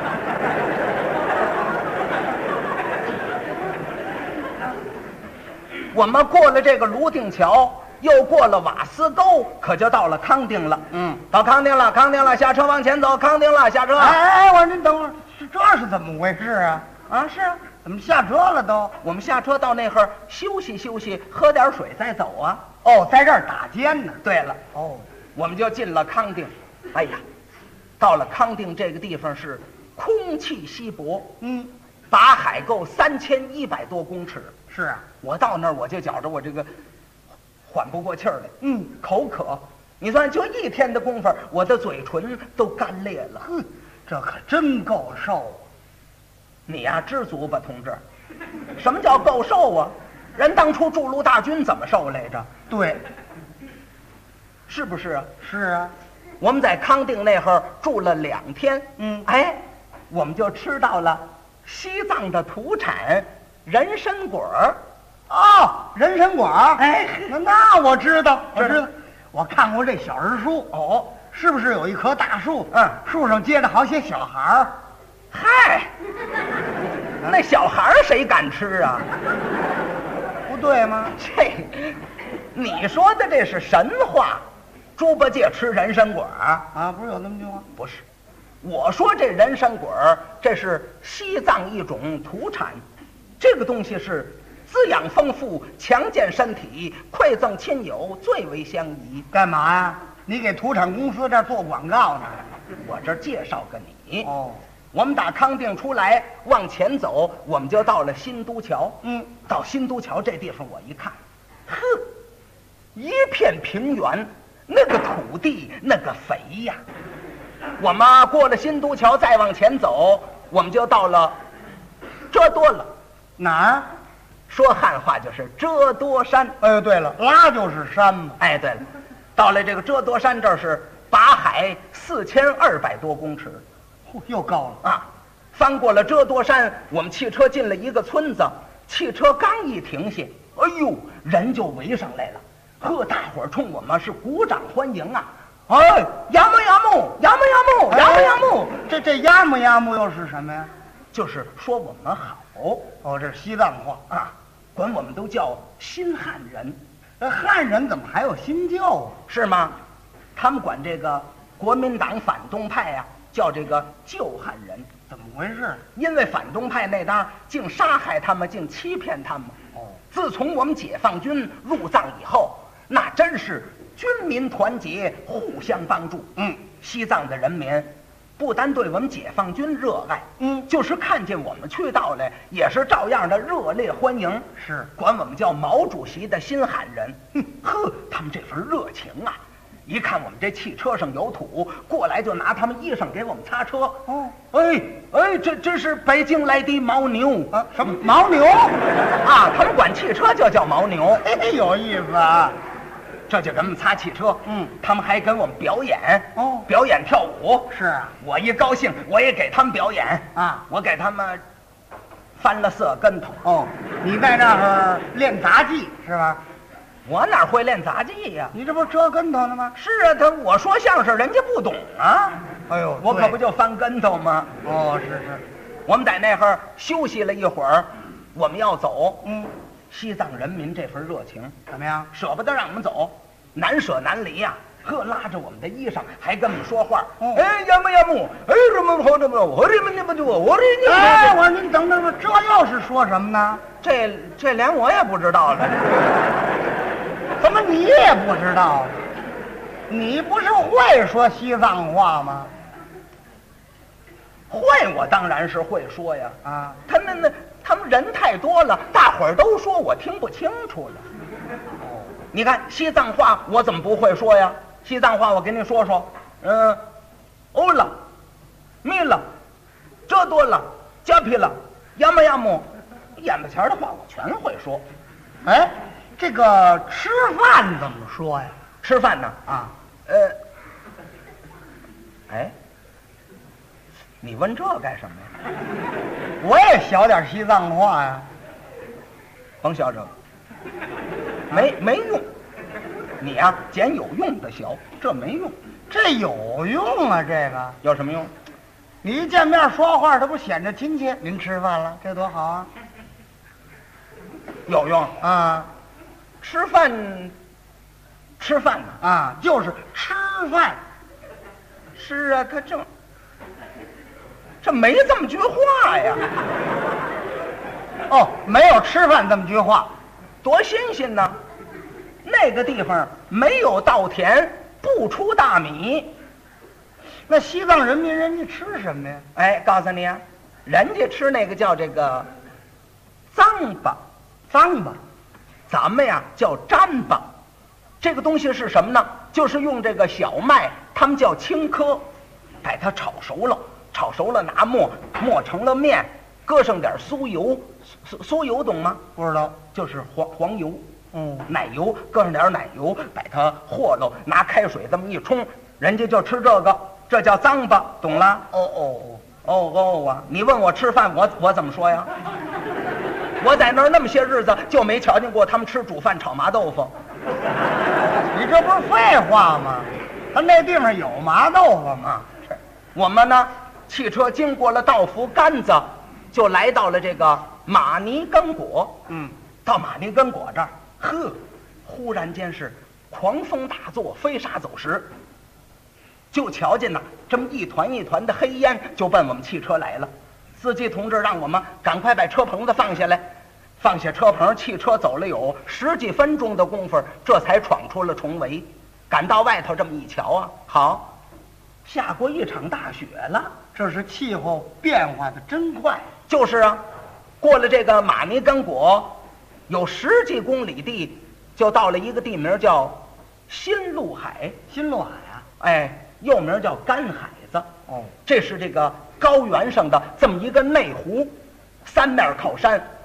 我们过了这个泸定桥，又过了瓦斯沟，可就到了康定了。到康定了，康定了，下车往前走，康定了，下车。 哎，我说您等会儿，这是怎么回事啊？ 啊，是啊， 怎么下车了都？ 我们下车到那会儿休息休息，喝点水再走啊。 哦，在这儿打尖呢。 对了， 哦， 我们就进了康定。哎呀，到了康定这个地方是空气稀薄，把海够3100多公尺。 是啊， 我到那儿我就觉着我这个缓不过气儿来，口渴。你算就一天的功夫，我的嘴唇都干裂了。 这可真够受啊！ 你呀，知足吧，同志。什么叫够受啊？人当初筑路大军怎么受来着？ 对， 是不是啊？ 是啊。 我们在康定那会儿住了2天，哎，我们就吃到了西藏的土产人参果儿。 哦，人参果儿。哎，那我知道，我知道，我看过这小人书。 哦， 是不是有一棵大树？树上接着好些小孩儿。 嗨，那小孩儿谁敢吃啊？ 不对吗？ 这，你说的这是神话。猪八戒吃人参果啊，不是有那么句话？ 不是，我说这人参果这是西藏一种土产，这个东西是滋养丰富，强健身体，馈赠亲友，最为相宜。 干嘛呀？你给土产公司这儿做广告呢？ 我这儿介绍个你。 哦， 我们打康定出来往前走，我们就到了新都桥。到新都桥这地方我一看，呵，一片平原，那个土地那个肥呀。我们过了新都桥再往前走，我们就到了遮多了。 哪儿？ 说汉话就是遮多山。 哎，对了，拉就是山嘛。 哎，对了，到了这个遮多山这儿是把海4200多公尺， 又高了啊！翻过了遮多山，我们汽车进了一个村子，汽车刚一停下，哎呦，人就围上来了，呵，大伙儿冲我们是鼓掌欢迎啊！哎，呀么呀木，呀么呀木，呀么呀木， 这呀么呀木又是什么呀？ 就是说我们好。 哦，这是西藏话啊，管我们都叫新汉人。 汉人怎么还有新教啊？ 是吗？他们管这个国民党反动派呀，叫这个旧汉人。 怎么回事？ 因为反动派那当竟杀害他们，竟欺骗他们。哦，自从我们解放军入藏以后，那真是军民团结，互相帮助。西藏的人民不单对我们解放军热爱，就是看见我们去到来，也是照样的热烈欢迎。 是， 管我们叫毛主席的新汉人。呵，他们这份热情啊！一看我们这汽车上有土，过来就拿他们衣裳给我们擦车。哦，哎，这是北京来的牦牛啊？什么牦牛？ 啊，他们管汽车就叫牦牛。 嘿，有意思啊！ 这就给我们擦汽车，他们还跟我们表演表演跳舞。 是啊， 我一高兴，我也给他们表演啊， 我给他们翻了4跟头。 哦，你在那儿练杂技是吧？ 我哪会练杂技呀？ 你这不是折跟头呢吗？ 是啊，我说相声，人家不懂啊。 哎呦， 我可不就翻跟头吗？ 哦，是。 我们在那儿休息了一会儿，我们要走。西藏人民这份热情怎么样？ 舍不得让我们走，难舍难离呀！呵，拉着我们的衣裳，还跟我们说话。哎，呀么呀木，哎，什么好，什么我这么那么就我这你。 哎，我说您等等，这又是说什么呢？ 这连我也不知道了。 怎么你也不知道？你不是会说西藏话吗？ 会，我当然是会说呀。 啊， 他们人太多了，大伙儿都说，我听不清楚了。你看西藏话，我怎么不会说呀？西藏话我给你说说，欧了，米了，这多了，加皮了，呀么呀么，眼巴前的话我全会说。 哎，这个吃饭怎么说呀？ 吃饭呢？ 啊， 哎，你问这干什么呀？ 我也学点西藏话呀。 甭学这个，没用。你呀，捡有用的学，这没用。 这有用啊，这个有什么用？ 你一见面说话，他不显着亲切？您吃饭了，这多好啊！ 有用啊！ 吃饭呢啊，就是吃饭。 是啊，他这没这么句话呀。 哦，没有吃饭这么句话， 多新鲜呢！那个地方没有稻田，不出大米。 那西藏人民人家吃什么呀？ 哎，告诉你啊，人家吃那个叫这个糌粑，咱们呀叫粘巴。这个东西是什么呢？就是用这个小麦，他们叫青稞，把它炒熟了，拿磨成了面，搁上点酥油，酥油懂吗？ 不知道， 就是黄油。奶油，搁上点奶油，把它和喽，拿开水这么一冲，人家就吃这个，这叫糌粑，懂了？哦啊！你问我吃饭，我怎么说呀？我在那儿那么些日子，就没瞧见过他们吃煮饭炒麻豆腐。 你这不是废话吗？他那地方有麻豆腐吗？ 是。我们呢，汽车经过了道孚杆子，就来到了这个玛尼根果。到玛尼根果这儿。呵，忽然间是狂风大作，飞沙走石，就瞧见呐，这么一团一团的黑烟就奔我们汽车来了。司机同志让我们赶快把车棚子放下来，放下车棚，汽车走了有10几分钟的功夫，这才闯出了重围。赶到外头这么一瞧啊，好，下过一场大雪了。 这是气候变化的真快。 就是啊，过了这个玛尼根果。有10几公里地，就到了一个地名叫新陆海。 新陆海啊， 哎，又名叫干海子。这是这个高原上的这么一个内湖，3面靠山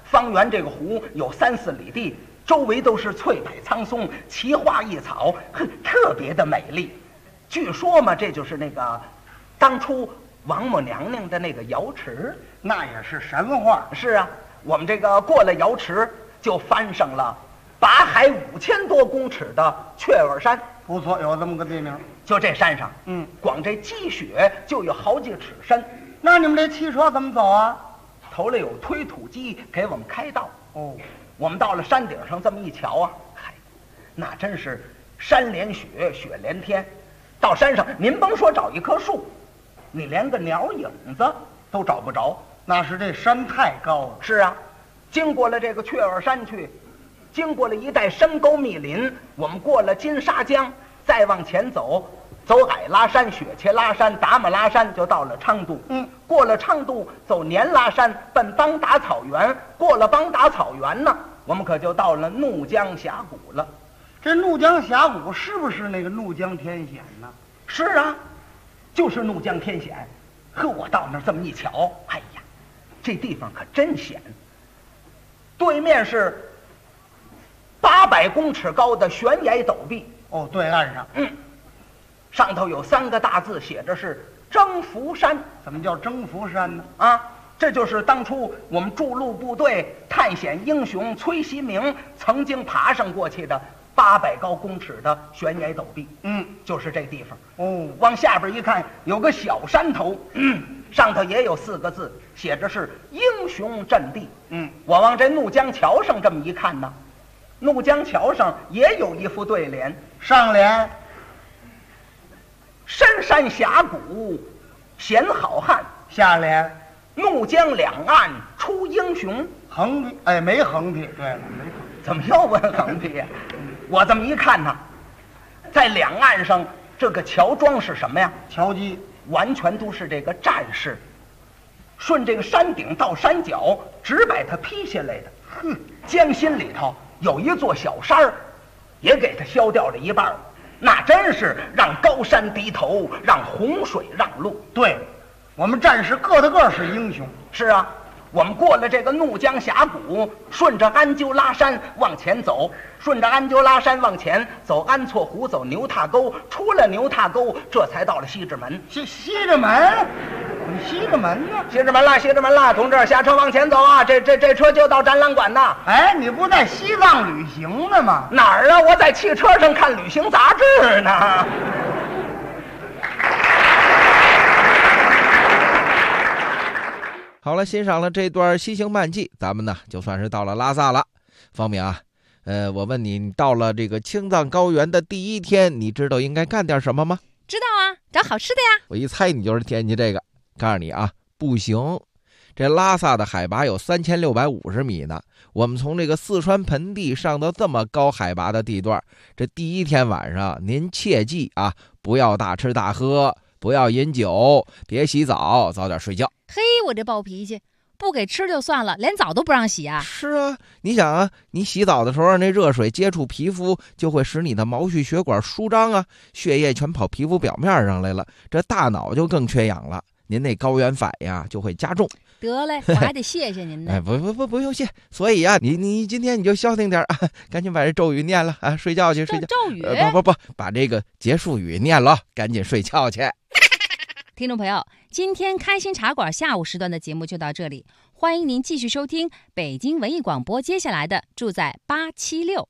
方圆这个湖有3、4里地，周围都是翠柏苍松，奇花异草，特别的美丽。据说嘛，这就是那个当初王母娘娘的那个瑶池， 那也是神话。 是啊，我们这个过了瑶池，就翻上了8海5000多公尺的雀儿山。 不错，有这么个地名。 就这山上，光这积雪就有好几尺深。 那你们这汽车怎么走啊？ 头里有推土机给我们开道。 哦， 我们到了山顶上这么一瞧啊，嗨，那真是山连雪，雪连天。到山上，您甭说找一棵树，你连个鸟影子都找不着。 那是这山太高了。 是啊，经过了这个雀儿山去，经过了一带深沟密林，我们过了金沙江，再往前走，走矮拉山、雪茄拉山、达木拉山，就到了昌都。过了昌都，走年拉山，奔邦达草原。过了邦达草原呢，我们可就到了怒江峡谷了。 这怒江峡谷是不是那个怒江天险呢？ 是啊，就是怒江天险。呵，我到那儿这么一瞧，哎呀，这地方可真险。对面是800公尺高的悬崖陡壁。 哦，对岸上， 上头有3个大字，写着是征服山。 怎么叫征服山呢？ 啊，这就是当初我们筑路部队探险英雄崔锡明曾经爬上过去的800高公尺的悬崖陡壁。就是这地方。 哦， 往下边一看，有个小山头，上头也有4个字，写着是英雄阵地。我往这怒江桥上这么一看呢，怒江桥上也有一副对联， 上联深山峡谷显好汉， 下联怒江两岸出英雄。 横批，哎，没横批。对了，没横批。 怎么又问横批呀？我这么一看呢，在两岸上这个桥桩是什么呀？ 桥基， 完全都是这个战士，顺这个山顶到山脚，直把它劈下来的。江心里头有一座小山儿，也给它削掉了一半，那真是让高山低头，让洪水让路。 对，我们战士个个是英雄。 是啊，我们过了这个怒江峡谷，顺着安鸠拉山往前走，顺着安鸠拉山往前走，安措湖，走牛踏沟，出了牛踏沟，这才到了西直门。 西直门？西直门呢？ 西直门了，西直门了，同志，下车往前走啊！这车就到展览馆呐。 哎，你不在西藏旅行呢吗？ 哪儿啊？我在汽车上看旅行杂志呢。 好了，欣赏了这段西行漫记，咱们呢就算是到了拉萨了。方明啊，我问你，你到了这个青藏高原的第一天，你知道应该干点什么吗？ 知道啊，找好吃的呀。 我一猜你就是惦记这个。告诉你啊，不行，这拉萨的海拔有3650米呢。我们从这个四川盆地上到这么高海拔的地段，这第一天晚上您切记啊，不要大吃大喝，不要饮酒，别洗澡，早点睡觉。 嘿，我这暴脾气，不给吃就算了，连澡都不让洗啊！ 是啊，你想啊，你洗澡的时候，那热水接触皮肤，就会使你的毛细血管舒张啊，血液全跑皮肤表面上来了，这大脑就更缺氧了，您那高原反呀就会加重。 得嘞，我还得谢谢您呢。 哎，不用谢。所以啊，你今天你就消停点啊，赶紧把这咒语念了啊，睡觉去，睡觉。 咒语？ 不，把这个结束语念了，赶紧睡觉去。 听众朋友，今天开心茶馆下午时段的节目就到这里，欢迎您继续收听北京文艺广播接下来的住在876。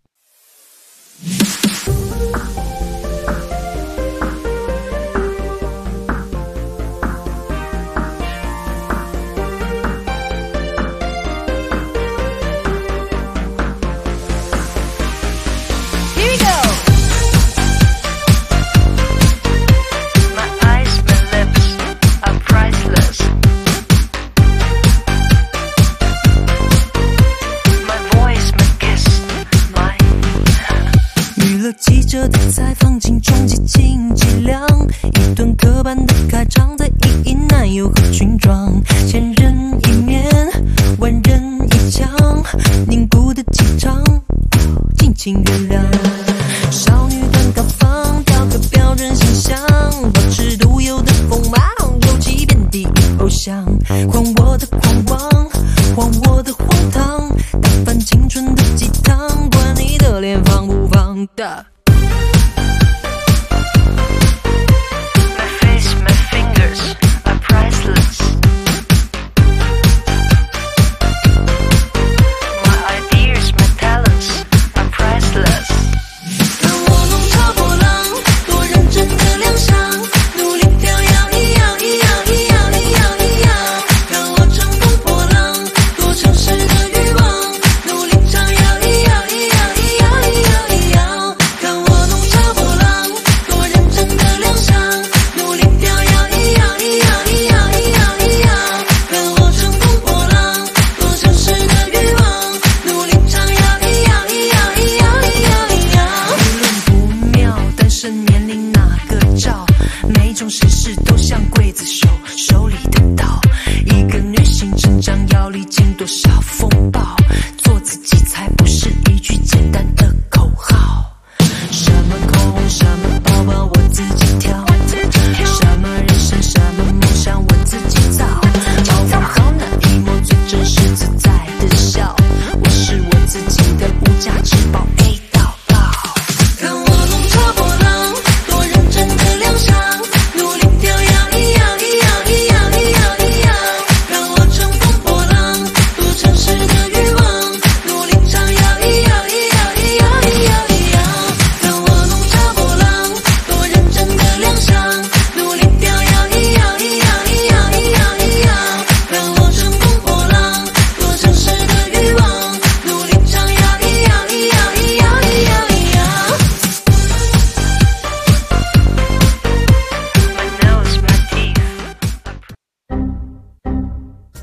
记者的采访，轻重极尽伎俩，一段刻板的开场，在意义男友和军装，千人一面，万人一腔，凝固的气场，尽情原谅。少女端高仿，雕刻标准形象，保持独有的锋芒，尤其遍地偶像，还我的狂妄，还我的荒唐。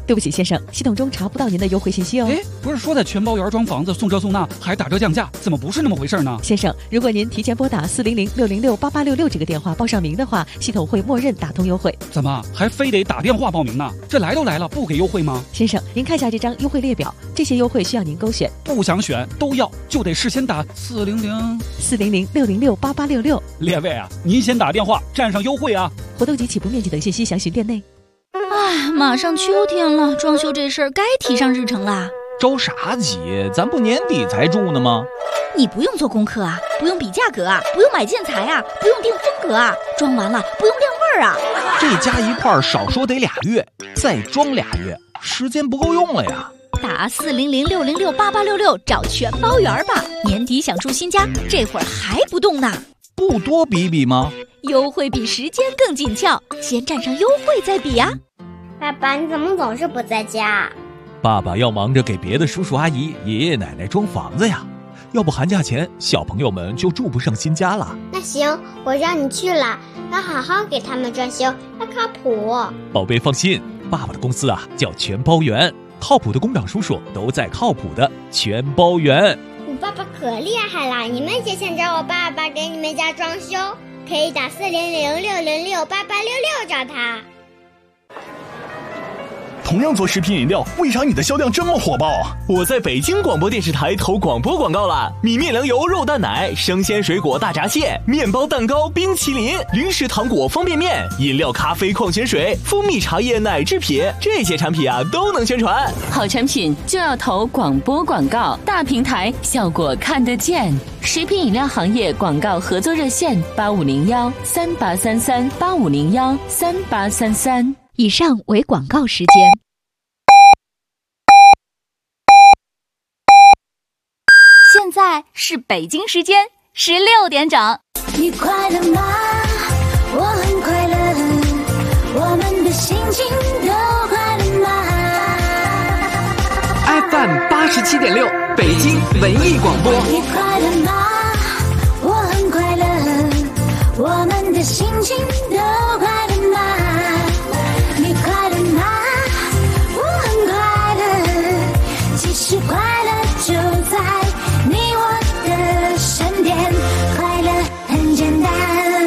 对不起，先生，系统中查不到您的优惠信息哦。 哎，不是说在全包园装房子送这送那还打折降价，怎么不是那么回事呢？ 先生，如果您提前拨打400-606-8866这个电话报上名的话，系统会默认打通优惠。 怎么还非得打电话报名呢？这来都来了，不给优惠吗？ 先生，您看一下这张优惠列表，这些优惠需要您勾选。 不想选都要，就得事先打 400-606-8866。 列位啊，您先打电话占上优惠啊！ 活动及起步面积等信息详询店内。 啊，马上秋天了，装修这事儿该提上日程啦。 着啥急？咱不年底才住呢吗？ 你不用做功课啊，不用比价格啊，不用买建材啊，不用定风格啊，装完了不用晾味儿啊。 这加一块儿少说得2月，再装2月，时间不够用了呀。 打400-606-8866找全包园吧，年底想住新家，这会儿还不动呢？ 不多比比吗？ 优惠比时间更紧俏，先占上优惠再比呀。 爸爸，你怎么总是不在家？ 爸爸要忙着给别的叔叔阿姨、爷爷奶奶装房子呀，要不寒假前小朋友们就住不上新家了。 那行，我让你去了，要好好给他们装修，要靠谱。 宝贝放心，爸爸的公司啊叫全包园，靠谱的工长叔叔都在靠谱的全包园。 你爸爸可厉害了，你们也想找我爸爸给你们家装修，可以打400-606-8866找他。 同样做食品饮料，为啥你的销量这么火爆？ 我在北京广播电视台投广播广告了，米面粮油肉蛋奶，生鲜水果大闸蟹，面包蛋糕冰淇淋，零食糖果方便面，饮料咖啡矿泉水，蜂蜜茶叶奶制品，这些产品啊都能宣传。 好产品就要投广播广告，大平台效果看得见。食品饮料行业广告合作热线8501-3833-8501-3833。 以上为广告时间。现在是北京时间16点整。 你快乐吗？我很快乐，我们的心情都快乐吗 ？FM 87.6，北京文艺广播。 你快乐吗？我很快乐，我们的心情都快乐吗？你快乐吗？我很快乐，其实快乐就在你我的身边，快乐很简单。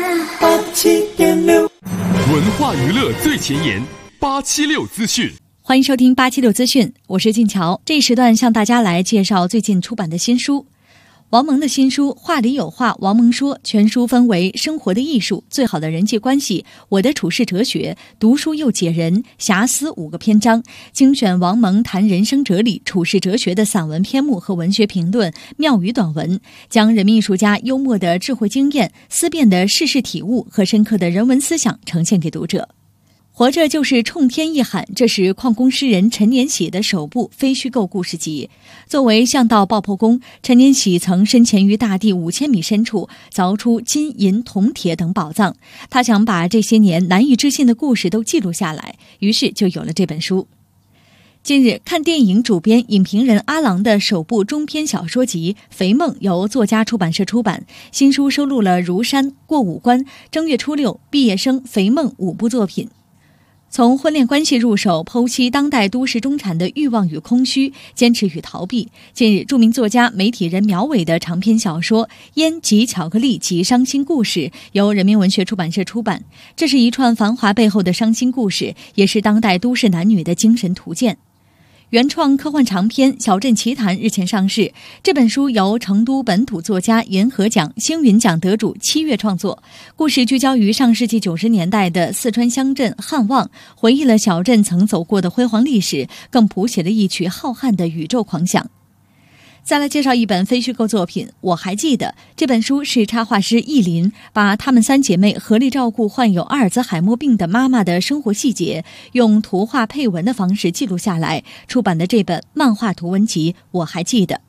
87.6，文化娱乐最前沿，876资讯。 欢迎收听876资讯，我是静乔。这一时段向大家来介绍最近出版的新书。王蒙的新书《话里有话》，王蒙说，全书分为生活的艺术、最好的人际关系、我的处世哲学、读书又解人、遐思5个篇章，精选王蒙谈人生哲理、处世哲学的散文篇目和文学评论、妙语短文，将人民艺术家幽默的智慧经验、思辨的世事体悟和深刻的人文思想呈现给读者。活着就是冲天一喊，这是矿工诗人陈年喜的首部非虚构故事集。作为巷道爆破工，陈年喜曾深潜于大地5000米深处，凿出金银铜铁等宝藏。他想把这些年难以置信的故事都记录下来，于是就有了这本书。近日，看电影主编、影评人阿郎的首部中篇小说集《肥梦》由作家出版社出版。新书收录了《如山》《过五关》《正月初六》《毕业生》《肥梦》5部作品。从婚恋关系入手，剖析当代都市中产的欲望与空虚、坚持与逃避。近日，著名作家、媒体人苗伟的长篇小说《烟及巧克力及伤心故事》由人民文学出版社出版。这是一串繁华背后的伤心故事，也是当代都市男女的精神图鉴。原创科幻长篇《小镇奇谈》日前上市。这本书由成都本土作家银河奖、星云奖得主7月创作，故事聚焦于上世纪90年代的四川乡镇汉望，回忆了小镇曾走过的辉煌历史，更谱写了一曲浩瀚的宇宙狂想。再来介绍一本非虚构作品，我还记得。这本书是插画师意林把她们3姐妹合力照顾患有阿尔兹海默病的妈妈的生活细节，用图画配文的方式记录下来，出版的这本漫画图文集《我还记得》。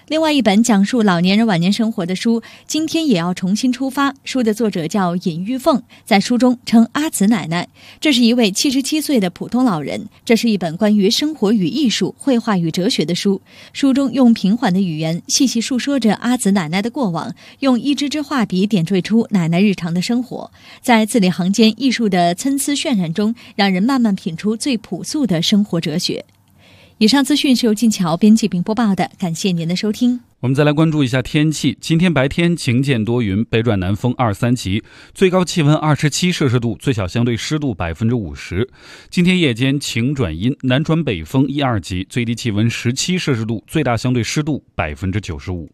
另外一本讲述老年人晚年生活的书今天也要重新出发，书的作者叫尹玉凤，在书中称阿紫奶奶，这是一位77岁的普通老人。这是一本关于生活与艺术、绘画与哲学的书，书中用平缓的语言细细述说着阿紫奶奶的过往，用一支支画笔点缀出奶奶日常的生活，在字里行间艺术的参差渲染中，让人慢慢品出最朴素的生活哲学。以上资讯是由静桥编辑并播报的，感谢您的收听。 我们再来关注一下天气。今天白天晴间多云，北转南风2、3级，最高气温27摄氏度，最小相对湿度50%。今天夜间晴转阴，南转北风1、2级，最低气温17摄氏度，最大相对湿度95%。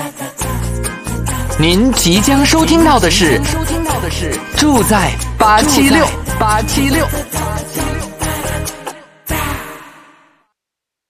您即将收听到的是住在876。